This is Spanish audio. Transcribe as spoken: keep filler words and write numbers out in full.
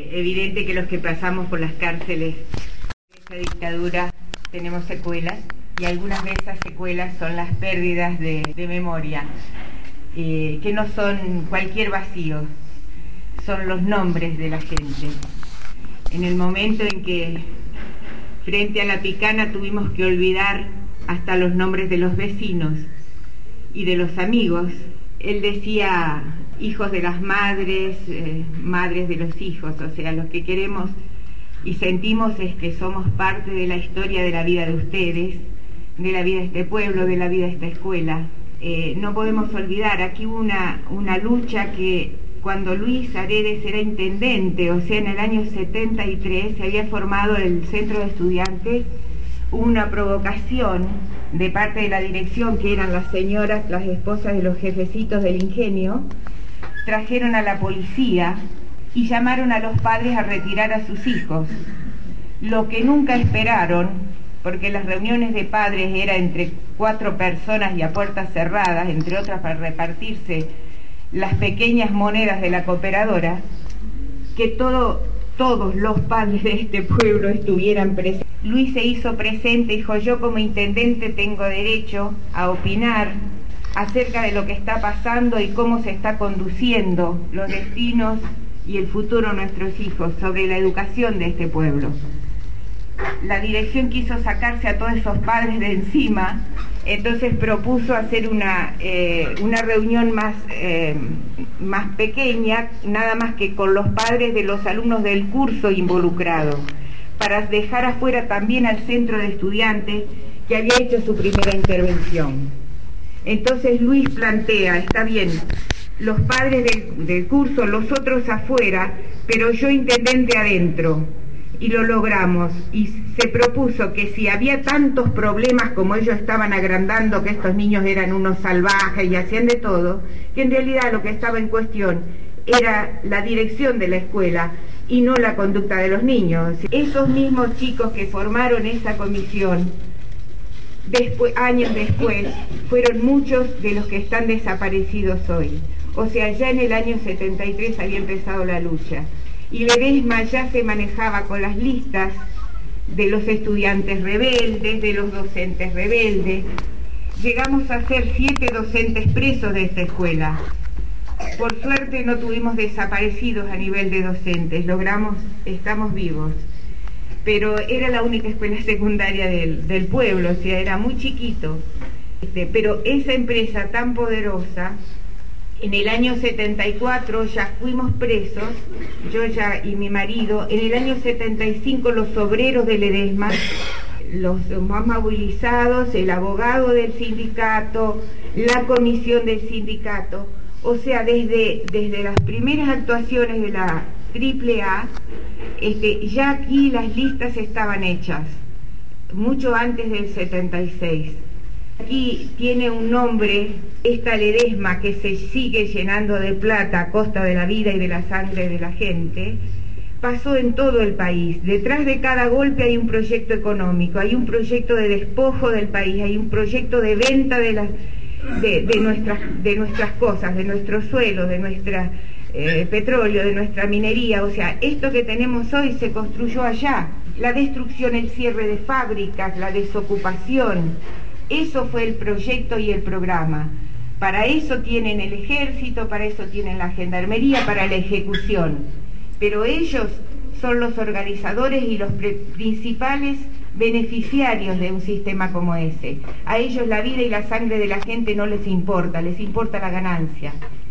evidente que los que pasamos por las cárceles de esta dictadura tenemos secuelas, y algunas de esas secuelas son las pérdidas de, de memoria, eh, que no son cualquier vacío, son los nombres de la gente. En el momento en que frente a la picana tuvimos que olvidar hasta los nombres de los vecinos y de los amigos, él decía hijos de las madres, eh, madres de los hijos, o sea, lo que queremos y sentimos es que somos parte de la historia de la vida de ustedes, de la vida de este pueblo, de la vida de esta escuela. Eh, no podemos olvidar, aquí hubo una, una lucha que cuando Luis Aredes era intendente, o sea, en el año setenta y tres, se había formado el centro de estudiantes, hubo una provocación de parte de la dirección, que eran las señoras, las esposas de los jefecitos del ingenio, trajeron a la policía y llamaron a los padres a retirar a sus hijos. Lo que nunca esperaron, porque las reuniones de padres eran entre cuatro personas y a puertas cerradas, entre otras para repartirse las pequeñas monedas de la cooperadora, que todo, todos los padres de este pueblo estuvieran presentes. Luis se hizo presente y dijo: yo como intendente tengo derecho a opinar acerca de lo que está pasando y cómo se está conduciendo los destinos y el futuro de nuestros hijos, sobre la educación de este pueblo. La dirección quiso sacarse a todos esos padres de encima, entonces propuso hacer una, eh, una reunión más, eh, más pequeña, nada más que con los padres de los alumnos del curso involucrados, para dejar afuera también al centro de estudiantes que había hecho su primera intervención. Entonces Luis plantea, está bien, los padres del, del curso, los otros afuera, pero yo intendente adentro, y lo logramos. Y se propuso que si había tantos problemas como ellos estaban agrandando, que estos niños eran unos salvajes y hacían de todo, que en realidad lo que estaba en cuestión era la dirección de la escuela y no la conducta de los niños. Esos mismos chicos que formaron esa comisión, después, años después, fueron muchos de los que están desaparecidos hoy. O sea, ya en el año setenta y tres había empezado la lucha, y Ledesma ya se manejaba con las listas de los estudiantes rebeldes, de los docentes rebeldes. Llegamos a ser siete docentes presos de esta escuela. Por suerte no tuvimos desaparecidos a nivel de docentes, logramos, estamos vivos. Pero era la única escuela secundaria del, del pueblo, o sea, era muy chiquito. Este, pero esa empresa tan poderosa, en el año setenta y cuatro ya fuimos presos, yo ya y mi marido. En el año setenta y cinco los obreros de Ledesma, los más movilizados, el abogado del sindicato, la comisión del sindicato, o sea, desde, desde las primeras actuaciones de la triple A, este, ya aquí las listas estaban hechas, mucho antes del setenta y seis. Aquí tiene un nombre, esta Ledesma, que se sigue llenando de plata a costa de la vida y de la sangre de la gente, pasó en todo el país. Detrás de cada golpe hay un proyecto económico, hay un proyecto de despojo del país, hay un proyecto de venta de, las, de, de, nuestras, de nuestras cosas, de nuestro suelo, de nuestra eh, petróleo, de nuestra minería. O sea, esto que tenemos hoy se construyó allá. La destrucción, el cierre de fábricas, la desocupación. Eso fue el proyecto y el programa. Para eso tienen el ejército, para eso tienen la gendarmería, para la ejecución. Pero ellos son los organizadores y los principales beneficiarios de un sistema como ese. A ellos la vida y la sangre de la gente no les importa, les importa la ganancia.